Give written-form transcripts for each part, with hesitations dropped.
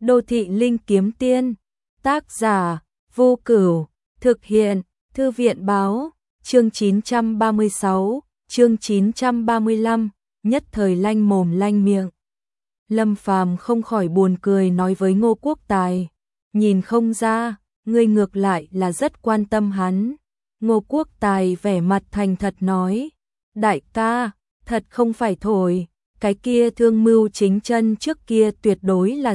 Đô thị linh kiếm tiên, tác giả, Vô Cửu, thực hiện, Thư viện báo, chương 936, chương 935, nhất thời lanh mồm lanh miệng. Lâm Phàm không khỏi buồn cười nói với Ngô Quốc Tài, nhìn không ra, ngươi ngược lại là rất quan tâm hắn. Ngô Quốc Tài vẻ mặt thành thật nói, đại ca, thật không phải thổi, cái kia Thương Mưu Chính Chân trước kia tuyệt đối là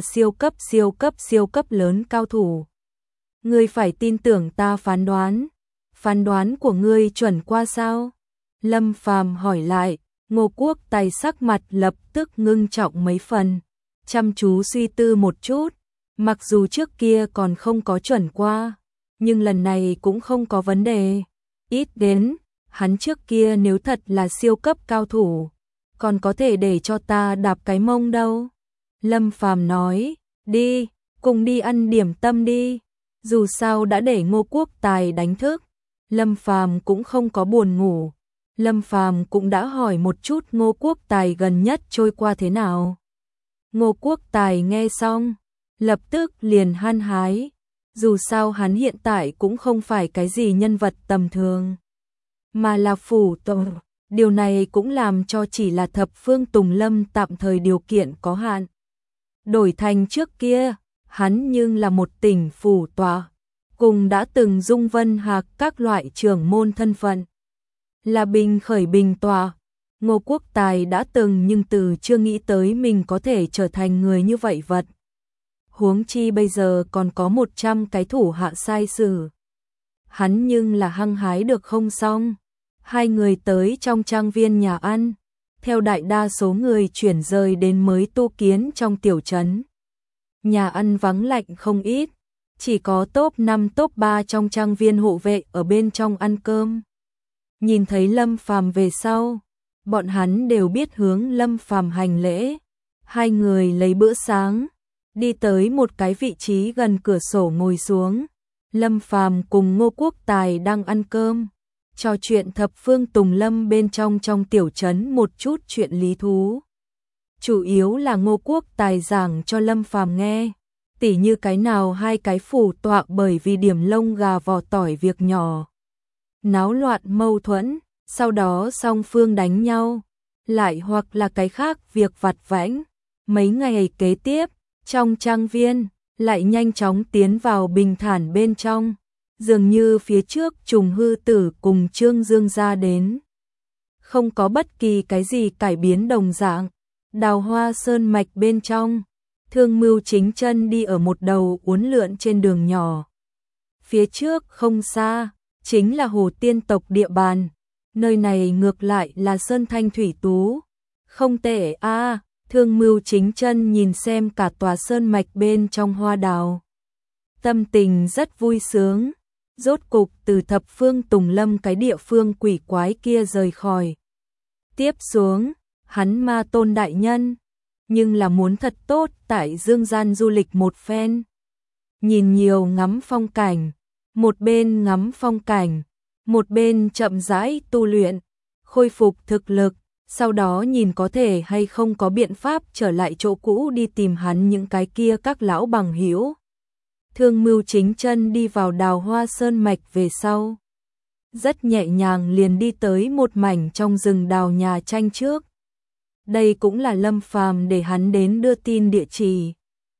siêu cấp lớn cao thủ. Ngươi phải tin tưởng ta phán đoán của ngươi chuẩn qua sao? Lâm Phàm hỏi lại, Ngô Quốc Tài sắc mặt lập tức ngưng trọng mấy phần, chăm chú suy tư một chút, mặc dù trước kia còn không có chuẩn qua, nhưng lần này cũng không có vấn đề. Ít đến, hắn trước kia nếu thật là siêu cấp cao thủ, còn có thể để cho ta đạp cái mông đâu. Lâm Phàm nói, đi, cùng đi ăn điểm tâm đi. Dù sao đã để Ngô Quốc Tài đánh thức, Lâm Phàm cũng không có buồn ngủ. Lâm Phàm cũng đã hỏi một chút Ngô Quốc Tài gần nhất trôi qua thế nào. Ngô Quốc Tài nghe xong, lập tức liền hăng hái. Dù sao hắn hiện tại cũng không phải cái gì nhân vật tầm thường, mà là phủ tổ. Điều này cũng làm cho chỉ là thập phương Tùng Lâm tạm thời điều kiện có hạn. Đổi thành trước kia, hắn nhưng là một tỉnh phủ tọa, cùng đã từng dung vân hạc các loại trưởng môn thân phận. Là bình khởi bình tọa, Ngô Quốc Tài đã từng nhưng từ chưa nghĩ tới mình có thể trở thành người như vậy vật. Huống chi bây giờ còn có 100 cái thủ hạ sai sử. Hắn nhưng là hăng hái được không xong. Hai người tới trong trang viên nhà ăn, theo đại đa số người chuyển rời đến mới tu kiến trong tiểu trấn. Nhà ăn vắng lạnh không ít, chỉ có top 5 top 3 trong trang viên hộ vệ ở bên trong ăn cơm. Nhìn thấy Lâm Phàm về sau, bọn hắn đều biết hướng Lâm Phàm hành lễ. Hai người lấy bữa sáng, đi tới một cái vị trí gần cửa sổ ngồi xuống. Lâm Phàm cùng Ngô Quốc Tài đang ăn cơm, trò chuyện thập phương Tùng Lâm bên trong tiểu trấn một chút chuyện lý thú. Chủ yếu là Ngô Quốc Tài giảng cho Lâm Phàm nghe, tỉ như cái nào hai cái phủ tọa bởi vì điểm lông gà vỏ tỏi việc nhỏ náo loạn mâu thuẫn, sau đó song phương đánh nhau, lại hoặc là cái khác việc vặt vãnh. Mấy ngày kế tiếp, trong trang viên lại nhanh chóng tiến vào bình thản bên trong, dường như phía trước Trùng Hư Tử cùng Trương Dương ra đến, không có bất kỳ cái gì cải biến đồng dạng. Đào Hoa Sơn mạch bên trong, Thương Mưu Chính Chân đi ở một đầu uốn lượn trên đường nhỏ. Phía trước không xa, chính là Hồ Tiên tộc địa bàn, nơi này ngược lại là sơn thanh thủy tú. Không tệ a. Thương Mưu Chính Chân nhìn xem cả tòa sơn mạch bên trong hoa đào, tâm tình rất vui sướng. Rốt cục từ thập phương Tùng Lâm cái địa phương quỷ quái kia rời khỏi. Tiếp xuống, hắn Ma Tôn đại nhân, nhưng là muốn thật tốt tại dương gian du lịch một phen. Nhìn nhiều ngắm phong cảnh, một bên ngắm phong cảnh, một bên chậm rãi tu luyện, khôi phục thực lực, sau đó nhìn có thể hay không có biện pháp trở lại chỗ cũ đi tìm hắn những cái kia các lão bằng hữu. Thương Mưu Chính Chân đi vào Đào Hoa Sơn mạch về sau, rất nhẹ nhàng liền đi tới một mảnh trong rừng đào nhà tranh trước. Đây cũng là Lâm Phàm để hắn đến đưa tin địa chỉ.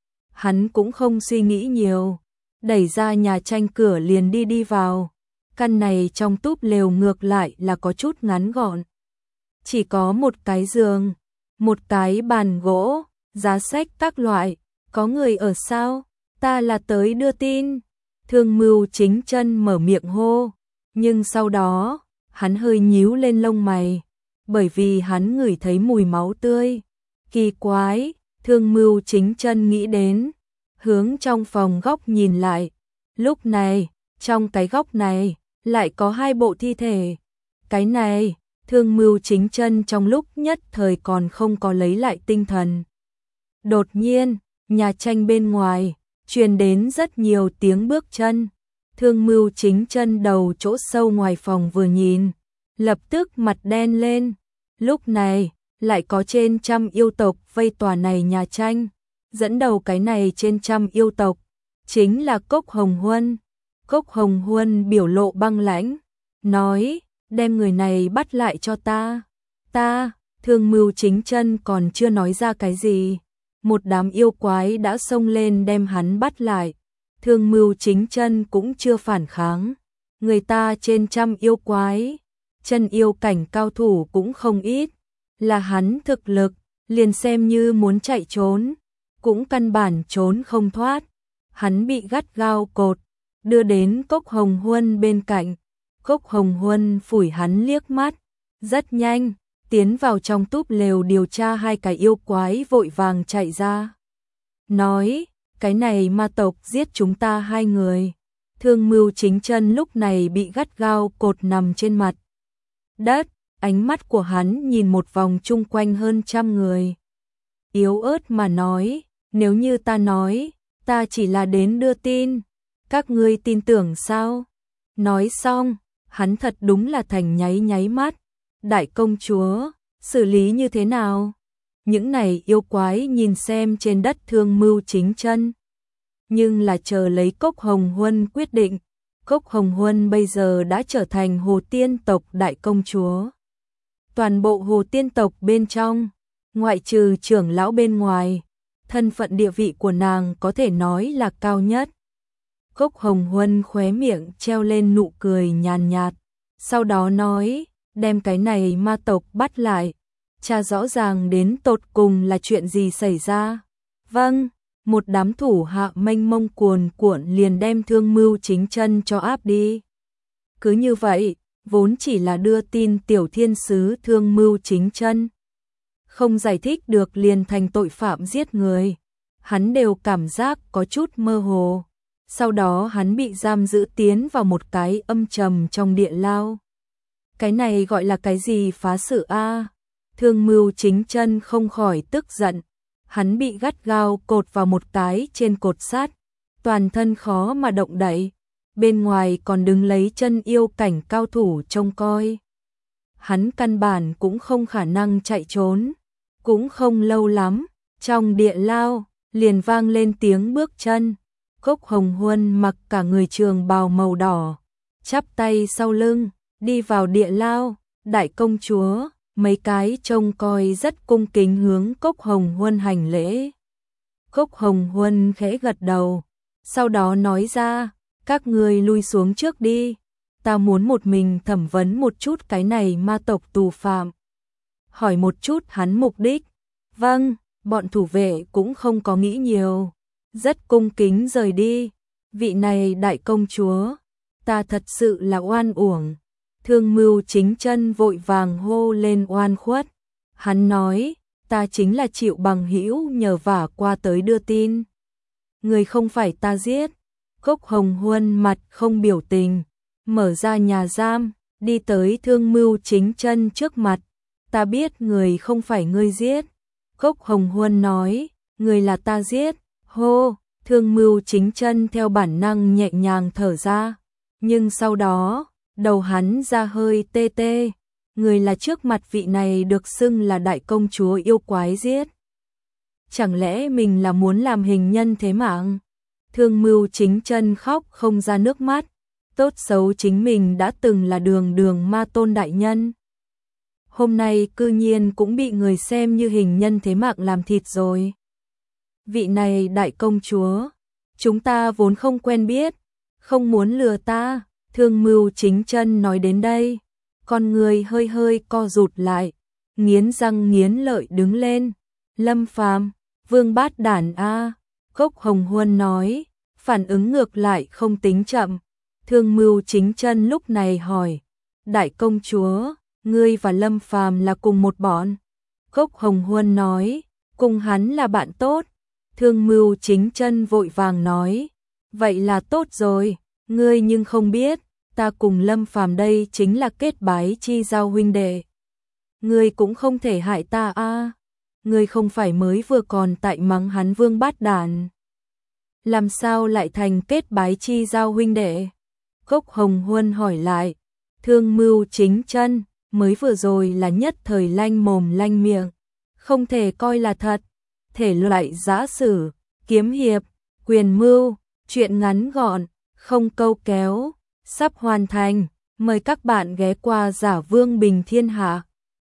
Hắn cũng không suy nghĩ nhiều, đẩy ra nhà tranh cửa liền đi vào. Căn này trong túp lều ngược lại là có chút ngắn gọn, chỉ có một cái giường, một cái bàn gỗ, giá sách các loại. Có người ở sao? Ta là tới đưa tin. Thương Mưu Chính Chân mở miệng hô, nhưng sau đó, hắn hơi nhíu lên lông mày, bởi vì hắn ngửi thấy mùi máu tươi. Kỳ quái, Thương Mưu Chính Chân nghĩ đến, hướng trong phòng góc nhìn lại. Lúc này, trong cái góc này, lại có hai bộ thi thể. Cái này, Thương Mưu Chính Chân trong lúc nhất thời còn không có lấy lại tinh thần. Đột nhiên, nhà tranh bên ngoài truyền đến rất nhiều tiếng bước chân. Thương Mưu Chính Chân đầu chỗ sâu ngoài phòng vừa nhìn, lập tức mặt đen lên. Lúc này, lại có trên trăm yêu tộc vây tòa này nhà tranh, dẫn đầu cái này trên trăm yêu tộc, chính là Cốc Hồng Huân. Cốc Hồng Huân biểu lộ băng lãnh, nói, đem người này bắt lại cho ta. Ta, Thương Mưu Chính Chân còn chưa nói ra cái gì, một đám yêu quái đã xông lên đem hắn bắt lại. Thương Mưu Chính Chân cũng chưa phản kháng, người ta trên trăm yêu quái, chân yêu cảnh cao thủ cũng không ít, là hắn thực lực, liền xem như muốn chạy trốn, cũng căn bản trốn không thoát. Hắn bị gắt gao cột, đưa đến Cốc Hồng Huân bên cạnh. Cốc Hồng Huân phủi hắn liếc mắt, rất nhanh, tiến vào trong túp lều điều tra hai cái yêu quái vội vàng chạy ra. Nói, cái này ma tộc giết chúng ta hai người. Thương Mưu Chính Chân lúc này bị gắt gao cột nằm trên mặt đất, ánh mắt của hắn nhìn một vòng chung quanh hơn trăm người. Yếu ớt mà nói, nếu như ta nói, ta chỉ là đến đưa tin, các ngươi tin tưởng sao? Nói xong, hắn thật đúng là thành nháy nháy mắt. Đại công chúa, xử lý như thế nào? Những này yêu quái nhìn xem trên đất Thương Mưu Chính Chân, nhưng là chờ lấy Cốc Hồng Huân quyết định. Cốc Hồng Huân bây giờ đã trở thành Hồ Tiên tộc đại công chúa. Toàn bộ Hồ Tiên tộc bên trong, ngoại trừ trưởng lão bên ngoài, thân phận địa vị của nàng có thể nói là cao nhất. Cốc Hồng Huân khóe miệng treo lên nụ cười nhàn nhạt, sau đó nói, đem cái này ma tộc bắt lại, tra rõ ràng đến tột cùng là chuyện gì xảy ra. Vâng, một đám thủ hạ mênh mông cuồn cuộn liền đem Thương Mưu Chính Chân cho áp đi. Cứ như vậy, vốn chỉ là đưa tin tiểu thiên sứ Thương Mưu Chính Chân, không giải thích được liền thành tội phạm giết người. Hắn đều cảm giác có chút mơ hồ. Sau đó hắn bị giam giữ tiến vào một cái âm trầm trong địa lao. Cái này gọi là cái gì phá sự a? Thương Mưu Chính Chân không khỏi tức giận. Hắn bị gắt gao cột vào một cái trên cột sắt, toàn thân khó mà động đậy, bên ngoài còn đứng lấy chân yêu cảnh cao thủ trông coi. Hắn căn bản cũng không khả năng chạy trốn. Cũng không lâu lắm, trong địa lao liền vang lên tiếng bước chân. Cốc Hồng Huân mặc cả người trường bào màu đỏ, chắp tay sau lưng, đi vào địa lao. Đại công chúa, mấy cái trông coi rất cung kính hướng Cốc Hồng Huân hành lễ. Cốc Hồng Huân khẽ gật đầu, sau đó nói ra, các ngươi lui xuống trước đi, ta muốn một mình thẩm vấn một chút cái này ma tộc tù phạm. Hỏi một chút hắn mục đích. Vâng, bọn thủ vệ cũng không có nghĩ nhiều, rất cung kính rời đi. Vị này đại công chúa, ta thật sự là oan uổng. Thương Mưu Chính Chân vội vàng hô lên oan khuất. Hắn nói, ta chính là chịu bằng hữu nhờ vả qua tới đưa tin. Người không phải ta giết. Cốc Hồng Huân mặt không biểu tình, mở ra nhà giam, đi tới Thương Mưu Chính Chân trước mặt. Ta biết người không phải ngươi giết. Cốc Hồng Huân nói, người là ta giết. Hô, Thương Mưu Chính Chân theo bản năng nhẹ nhàng thở ra. Nhưng sau đó, đầu hắn ra hơi tê tê. Người là trước mặt vị này được xưng là đại công chúa yêu quái giết. Chẳng lẽ mình là muốn làm hình nhân thế mạng? Thương Mưu Chính Chân khóc không ra nước mắt. Tốt xấu chính mình đã từng là đường đường ma tôn đại nhân, hôm nay cư nhiên cũng bị người xem như hình nhân thế mạng làm thịt rồi. Vị này đại công chúa, chúng ta vốn không quen biết, không muốn lừa ta. Thương Mưu Chính Chân nói đến đây, con người hơi hơi co rụt lại, nghiến răng nghiến lợi đứng lên. Lâm Phàm, vương bát đản a. Cốc Hồng Huân nói, phản ứng ngược lại không tính chậm. Thương Mưu Chính Chân lúc này hỏi, đại công chúa, ngươi và Lâm Phàm là cùng một bọn? Cốc Hồng Huân nói, cùng hắn là bạn tốt. Thương Mưu Chính Chân vội vàng nói, vậy là tốt rồi, ngươi nhưng không biết, ta cùng Lâm Phàm đây chính là kết bái chi giao huynh đệ. Ngươi cũng không thể hại ta a. Ngươi không phải mới vừa còn tại mắng hắn vương bát đản, làm sao lại thành kết bái chi giao huynh đệ? Cốc Hồng Huân hỏi lại. Thương Mưu Chính Chân, mới vừa rồi là nhất thời lanh mồm lanh miệng, không thể coi là thật. Thể loại giã sử, kiếm hiệp, quyền mưu, truyện ngắn gọn, không câu kéo, sắp hoàn thành. Mời các bạn ghé qua Giả Vương Bình Thiên Hạ.